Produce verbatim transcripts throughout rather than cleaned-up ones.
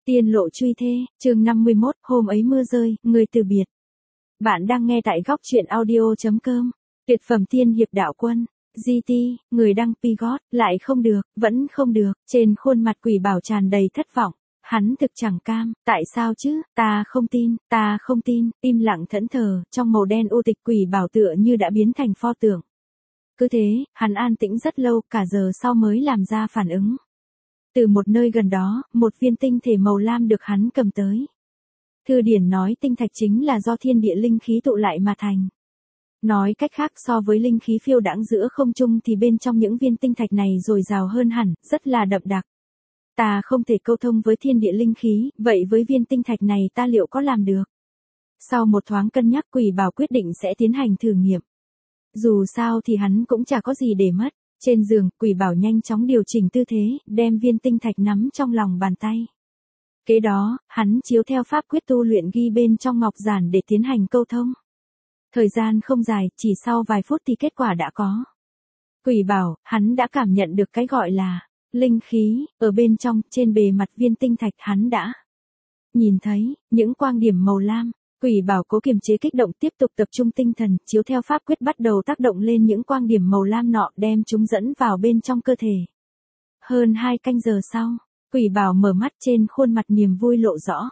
Tiên lộ truy thê, chương năm mươi mốt, hôm ấy mưa rơi, người từ biệt. Bạn đang nghe tại góc truyện audio.com. Tuyệt phẩm tiên hiệp đạo quân. giê tê, người đăng Pigot, lại không được, vẫn không được, trên khuôn mặt Quỷ Bảo tràn đầy thất vọng. Hắn thực chẳng cam, tại sao chứ, ta không tin, ta không tin, im lặng thẫn thờ, trong màu đen u tịch Quỷ Bảo tựa như đã biến thành pho tượng. Cứ thế, hắn an tĩnh rất lâu, cả giờ sau mới làm ra phản ứng. Từ một nơi gần đó, một viên tinh thể màu lam được hắn cầm tới. Thư điển nói tinh thạch chính là do thiên địa linh khí tụ lại mà thành. Nói cách khác so với linh khí phiêu đãng giữa không trung thì bên trong những viên tinh thạch này dồi dào hơn hẳn, rất là đậm đặc. Ta không thể câu thông với thiên địa linh khí, vậy với viên tinh thạch này ta liệu có làm được? Sau một thoáng cân nhắc Quỷ Bảo quyết định sẽ tiến hành thử nghiệm. Dù sao thì hắn cũng chả có gì để mất. Trên giường, Quỷ Bảo nhanh chóng điều chỉnh tư thế, đem viên tinh thạch nắm trong lòng bàn tay. Kế đó, hắn chiếu theo pháp quyết tu luyện ghi bên trong ngọc giản để tiến hành câu thông. Thời gian không dài, chỉ sau vài phút thì kết quả đã có. Quỷ Bảo, hắn đã cảm nhận được cái gọi là linh khí, ở bên trong, trên bề mặt viên tinh thạch hắn đã nhìn thấy, những quang điểm màu lam. Quỷ Bảo cố kiềm chế kích động tiếp tục tập trung tinh thần, chiếu theo pháp quyết bắt đầu tác động lên những quang điểm màu lam nọ đem chúng dẫn vào bên trong cơ thể. Hơn hai canh giờ sau, Quỷ Bảo mở mắt trên khuôn mặt niềm vui lộ rõ.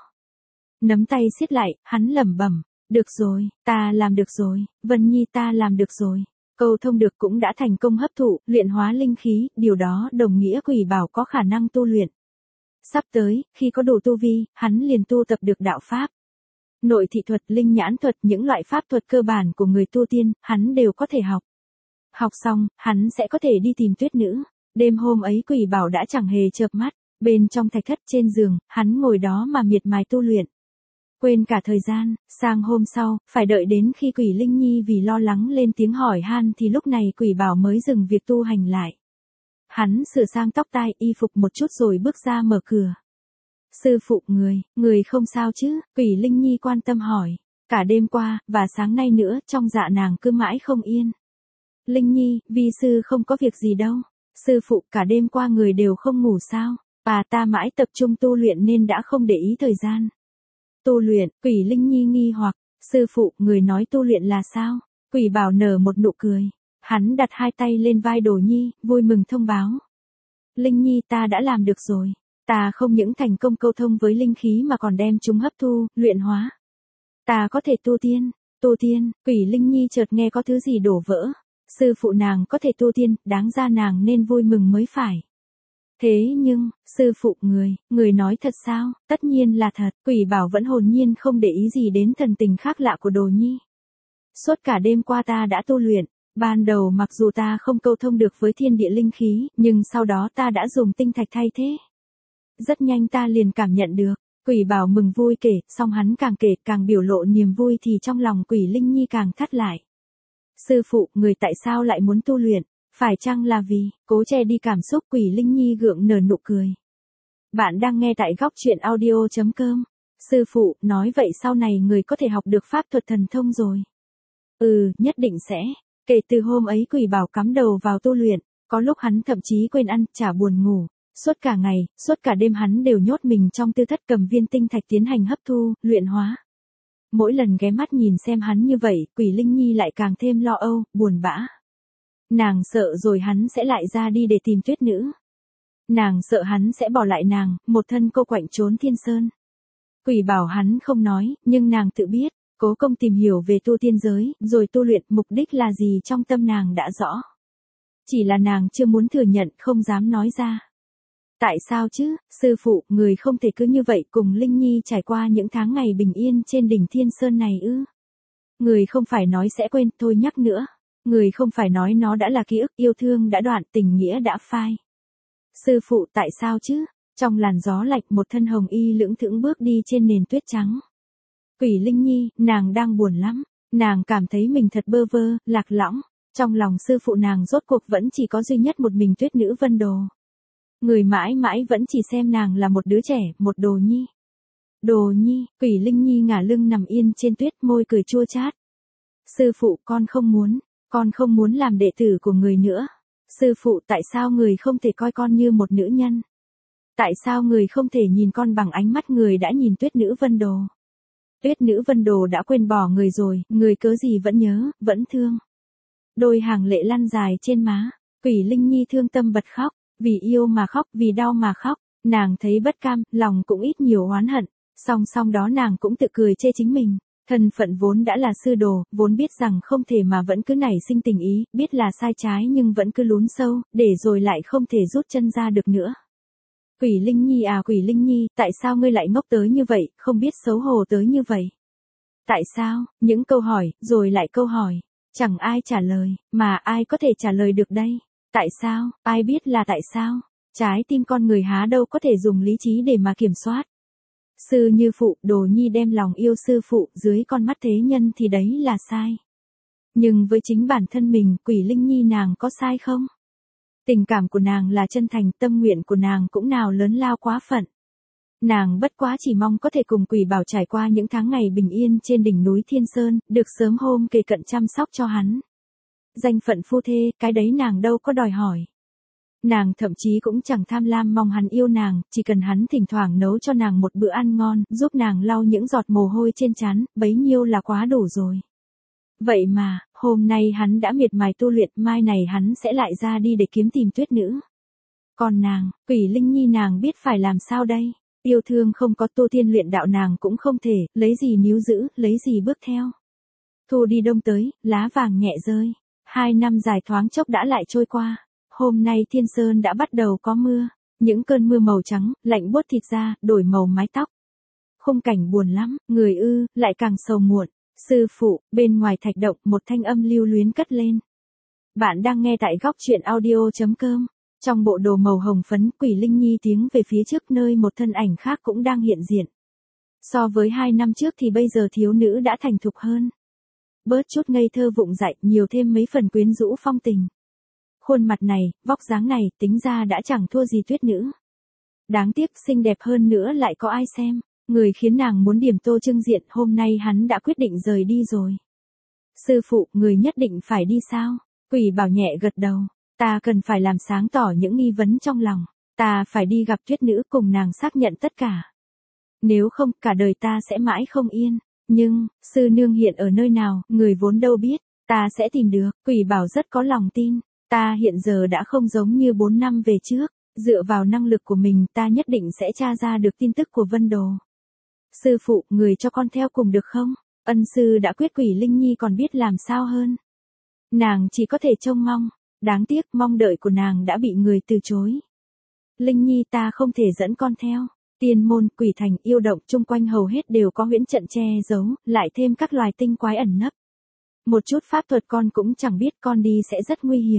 Nắm tay siết lại, hắn lẩm bẩm, được rồi, ta làm được rồi, Vân Nhi ta làm được rồi. Câu thông được cũng đã thành công hấp thụ, luyện hóa linh khí, điều đó đồng nghĩa Quỷ Bảo có khả năng tu luyện. Sắp tới, khi có đủ tu vi, hắn liền tu tập được đạo pháp. Nội thị thuật, linh nhãn thuật, những loại pháp thuật cơ bản của người tu tiên, hắn đều có thể học. Học xong, hắn sẽ có thể đi tìm Tuyết Nữ. Đêm hôm ấy Quỷ Bảo đã chẳng hề chợp mắt, bên trong thạch thất trên giường, hắn ngồi đó mà miệt mài tu luyện. Quên cả thời gian, sang hôm sau, phải đợi đến khi Quỷ Linh Nhi vì lo lắng lên tiếng hỏi han thì lúc này Quỷ Bảo mới dừng việc tu hành lại. Hắn sửa sang tóc tai, y phục một chút rồi bước ra mở cửa. Sư phụ người, người không sao chứ, Quỷ Linh Nhi quan tâm hỏi. Cả đêm qua, và sáng nay nữa, trong dạ nàng cứ mãi không yên. Linh Nhi, vi sư không có việc gì đâu. Sư phụ, cả đêm qua người đều không ngủ sao? Bà ta mãi tập trung tu luyện nên đã không để ý thời gian. Tu luyện, Quỷ Linh Nhi nghi hoặc. Sư phụ, người nói tu luyện là sao? Quỷ Bảo nở một nụ cười. Hắn đặt hai tay lên vai Đồ Nhi, vui mừng thông báo. Linh Nhi ta đã làm được rồi. Ta không những thành công câu thông với linh khí mà còn đem chúng hấp thu, luyện hóa. Ta có thể tu tiên, tu tiên, Quỷ Linh Nhi chợt nghe có thứ gì đổ vỡ. Sư phụ nàng có thể tu tiên, đáng ra nàng nên vui mừng mới phải. Thế nhưng, sư phụ người, người nói thật sao? Tất nhiên là thật, Quỷ Bảo vẫn hồn nhiên không để ý gì đến thần tình khác lạ của Đồ Nhi. Suốt cả đêm qua ta đã tu luyện. Ban đầu mặc dù ta không câu thông được với thiên địa linh khí, nhưng sau đó ta đã dùng tinh thạch thay thế. Rất nhanh ta liền cảm nhận được. Quỷ Bảo mừng vui kể, song hắn càng kể càng biểu lộ niềm vui thì trong lòng Quỷ Linh Nhi càng thắt lại. Sư phụ, người tại sao lại muốn tu luyện? Phải chăng là vì, cố che đi cảm xúc Quỷ Linh Nhi gượng nở nụ cười. Bạn đang nghe tại góc truyện audio.com. Sư phụ, nói vậy sau này người có thể học được pháp thuật thần thông rồi. Ừ, nhất định sẽ. Kể từ hôm ấy Quỷ Bảo cắm đầu vào tu luyện, có lúc hắn thậm chí quên ăn, chả buồn ngủ. Suốt cả ngày, suốt cả đêm hắn đều nhốt mình trong tư thất cầm viên tinh thạch tiến hành hấp thu, luyện hóa. Mỗi lần ghé mắt nhìn xem hắn như vậy, Quỷ Linh Nhi lại càng thêm lo âu, buồn bã. Nàng sợ rồi hắn sẽ lại ra đi để tìm Tuyết Nữ. Nàng sợ hắn sẽ bỏ lại nàng, một thân cô quạnh trốn thiên sơn. Quỷ Bảo hắn không nói, nhưng nàng tự biết, cố công tìm hiểu về tu tiên giới, rồi tu luyện, mục đích là gì trong tâm nàng đã rõ. Chỉ là nàng chưa muốn thừa nhận, không dám nói ra. Tại sao chứ, sư phụ, người không thể cứ như vậy cùng Linh Nhi trải qua những tháng ngày bình yên trên đỉnh Thiên Sơn này ư? Người không phải nói sẽ quên, thôi nhắc nữa. Người không phải nói nó đã là ký ức, yêu thương đã đoạn, tình nghĩa đã phai. Sư phụ, tại sao chứ? Trong làn gió lạnh một thân hồng y lững thững bước đi trên nền tuyết trắng. Quỷ Linh Nhi, nàng đang buồn lắm. Nàng cảm thấy mình thật bơ vơ, lạc lõng. Trong lòng sư phụ nàng rốt cuộc vẫn chỉ có duy nhất một mình Tuyết Nữ Vân Đồ. Người mãi mãi vẫn chỉ xem nàng là một đứa trẻ, một Đồ Nhi. Đồ Nhi, Quỷ Linh Nhi ngả lưng nằm yên trên tuyết, môi cười chua chát. Sư phụ, con không muốn, con không muốn làm đệ tử của người nữa. Sư phụ, tại sao người không thể coi con như một nữ nhân? Tại sao người không thể nhìn con bằng ánh mắt người đã nhìn Tuyết Nữ Vân Đồ? Tuyết Nữ Vân Đồ đã quên bỏ người rồi, người cớ gì vẫn nhớ, vẫn thương. Đôi hàng lệ lăn dài trên má, Quỷ Linh Nhi thương tâm bật khóc, vì yêu mà khóc, vì đau mà khóc, nàng thấy bất cam, lòng cũng ít nhiều oán hận, song song đó nàng cũng tự cười chê chính mình. Thân phận vốn đã là sư đồ, vốn biết rằng không thể mà vẫn cứ nảy sinh tình ý, biết là sai trái nhưng vẫn cứ lún sâu, để rồi lại không thể rút chân ra được nữa. Quỷ Linh Nhi à Quỷ Linh Nhi, tại sao ngươi lại ngốc tới như vậy, không biết xấu hổ tới như vậy? Tại sao, những câu hỏi, rồi lại câu hỏi, chẳng ai trả lời, mà ai có thể trả lời được đây? Tại sao, ai biết là tại sao? Trái tim con người há đâu có thể dùng lý trí để mà kiểm soát. Sư như phụ, Đồ Nhi đem lòng yêu sư phụ dưới con mắt thế nhân thì đấy là sai. Nhưng với chính bản thân mình, Quỷ Linh Nhi nàng có sai không? Tình cảm của nàng là chân thành, tâm nguyện của nàng cũng nào lớn lao quá phận. Nàng bất quá chỉ mong có thể cùng Quỷ Bảo trải qua những tháng ngày bình yên trên đỉnh núi Thiên Sơn, được sớm hôm kề cận chăm sóc cho hắn. Danh phận phu thê, cái đấy nàng đâu có đòi hỏi. Nàng thậm chí cũng chẳng tham lam mong hắn yêu nàng, chỉ cần hắn thỉnh thoảng nấu cho nàng một bữa ăn ngon, giúp nàng lau những giọt mồ hôi trên trán, bấy nhiêu là quá đủ rồi. Vậy mà, hôm nay hắn đã miệt mài tu luyện, mai này hắn sẽ lại ra đi để kiếm tìm Tuyết Nữ. Còn nàng, Quỷ Linh Nhi nàng biết phải làm sao đây? Yêu thương không có tu tiên luyện đạo nàng cũng không thể, lấy gì níu giữ, lấy gì bước theo. Thu đi đông tới, lá vàng nhẹ rơi. Hai năm dài thoáng chốc đã lại trôi qua. Hôm nay Thiên Sơn đã bắt đầu có mưa. Những cơn mưa màu trắng, lạnh buốt thịt da, đổi màu mái tóc. Khung cảnh buồn lắm, người ư, lại càng sầu muộn. Sư phụ, bên ngoài thạch động một thanh âm lưu luyến cất lên. Bạn đang nghe tại góc truyện audio.com. Trong bộ đồ màu hồng phấn, Quỷ Linh Nhi tiến về phía trước nơi một thân ảnh khác cũng đang hiện diện. So với hai năm trước thì bây giờ thiếu nữ đã thành thục hơn. Bớt chút ngây thơ vụng dại, nhiều thêm mấy phần quyến rũ phong tình. Khuôn mặt này, vóc dáng này, tính ra đã chẳng thua gì Tuyết Nữ. Đáng tiếc xinh đẹp hơn nữa lại có ai xem. Người khiến nàng muốn điểm tô trưng diện, hôm nay hắn đã quyết định rời đi rồi. Sư phụ, người nhất định phải đi sao? Quỷ Bảo nhẹ gật đầu. Ta cần phải làm sáng tỏ những nghi vấn trong lòng. Ta phải đi gặp Tuyết Nữ cùng nàng xác nhận tất cả. Nếu không, cả đời ta sẽ mãi không yên. Nhưng, sư nương hiện ở nơi nào, người vốn đâu biết. Ta sẽ tìm được. Quỷ Bảo rất có lòng tin. Ta hiện giờ đã không giống như bốn năm về trước. Dựa vào năng lực của mình ta nhất định sẽ tra ra được tin tức của Vân Đồ. Sư phụ, người cho con theo cùng được không? Ân sư đã quyết, Quỷ Linh Nhi còn biết làm sao hơn. Nàng chỉ có thể trông mong. Đáng tiếc mong đợi của nàng đã bị người từ chối. Linh Nhi ta không thể dẫn con theo. Tiên môn, quỷ thành, yêu động chung quanh hầu hết đều có huyễn trận che giấu, lại thêm các loài tinh quái ẩn nấp. Một chút pháp thuật con cũng chẳng biết, con đi sẽ rất nguy hiểm.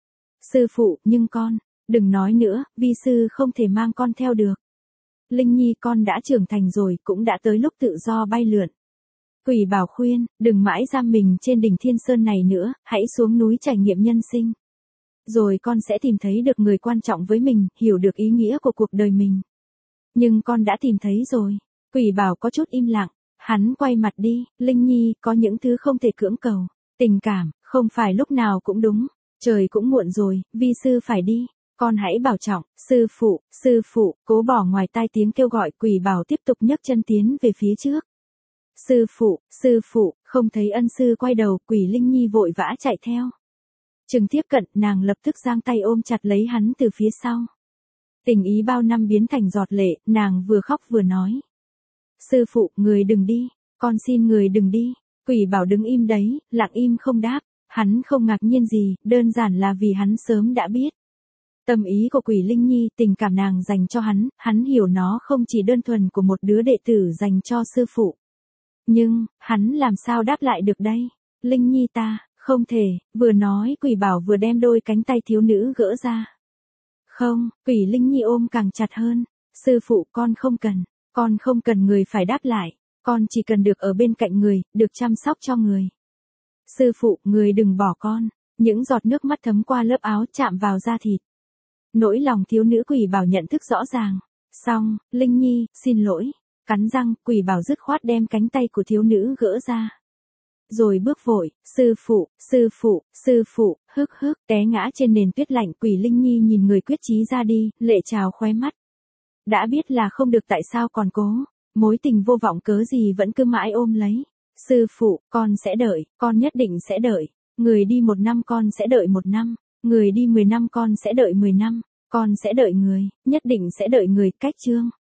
Sư phụ, nhưng con, đừng nói nữa, vi sư không thể mang con theo được. Linh Nhi con đã trưởng thành rồi, cũng đã tới lúc tự do bay lượn. Quỷ Bảo khuyên, đừng mãi giam mình trên đỉnh Thiên Sơn này nữa, hãy xuống núi trải nghiệm nhân sinh. Rồi con sẽ tìm thấy được người quan trọng với mình, hiểu được ý nghĩa của cuộc đời mình. Nhưng con đã tìm thấy rồi. Quỷ Bảo có chút im lặng, hắn quay mặt đi. Linh Nhi, có những thứ không thể cưỡng cầu. Tình cảm, không phải lúc nào cũng đúng. Trời cũng muộn rồi, vi sư phải đi. Con hãy bảo trọng, sư phụ, sư phụ, cố bỏ ngoài tai tiếng kêu gọi. Quỷ Bảo tiếp tục nhấc chân tiến về phía trước. Sư phụ, sư phụ, không thấy ân sư quay đầu, Quỷ Linh Nhi vội vã chạy theo. Chừng tiếp cận, nàng lập tức giang tay ôm chặt lấy hắn từ phía sau. Tình ý bao năm biến thành giọt lệ, nàng vừa khóc vừa nói. Sư phụ, người đừng đi, con xin người đừng đi. Quỷ Bảo đứng im đấy, lặng im không đáp. Hắn không ngạc nhiên gì, đơn giản là vì hắn sớm đã biết. Tâm ý của Quỷ Linh Nhi, tình cảm nàng dành cho hắn, hắn hiểu nó không chỉ đơn thuần của một đứa đệ tử dành cho sư phụ. Nhưng, hắn làm sao đáp lại được đây? Linh Nhi ta, không thể, vừa nói Quỷ Bảo vừa đem đôi cánh tay thiếu nữ gỡ ra. Không, Quỷ Linh Nhi ôm càng chặt hơn. Sư phụ, con không cần, con không cần người phải đáp lại, con chỉ cần được ở bên cạnh người, được chăm sóc cho người. Sư phụ, người đừng bỏ con. Những giọt nước mắt thấm qua lớp áo chạm vào da thịt. Nỗi lòng thiếu nữ Quỷ Bảo nhận thức rõ ràng. Xong, Linh Nhi, xin lỗi. Cắn răng, Quỷ Bảo dứt khoát đem cánh tay của thiếu nữ gỡ ra. Rồi bước vội, sư phụ, sư phụ, sư phụ, hức hức, té ngã trên nền tuyết lạnh. Quỷ Linh Nhi nhìn người quyết chí ra đi, lệ trào khóe mắt. Đã biết là không được tại sao còn cố. Mối tình vô vọng cớ gì vẫn cứ mãi ôm lấy. Sư phụ, con sẽ đợi, con nhất định sẽ đợi. Người đi một năm con sẽ đợi một năm. Người đi mười năm con sẽ đợi mười năm. Con sẽ đợi người, nhất định sẽ đợi người. Cách chương.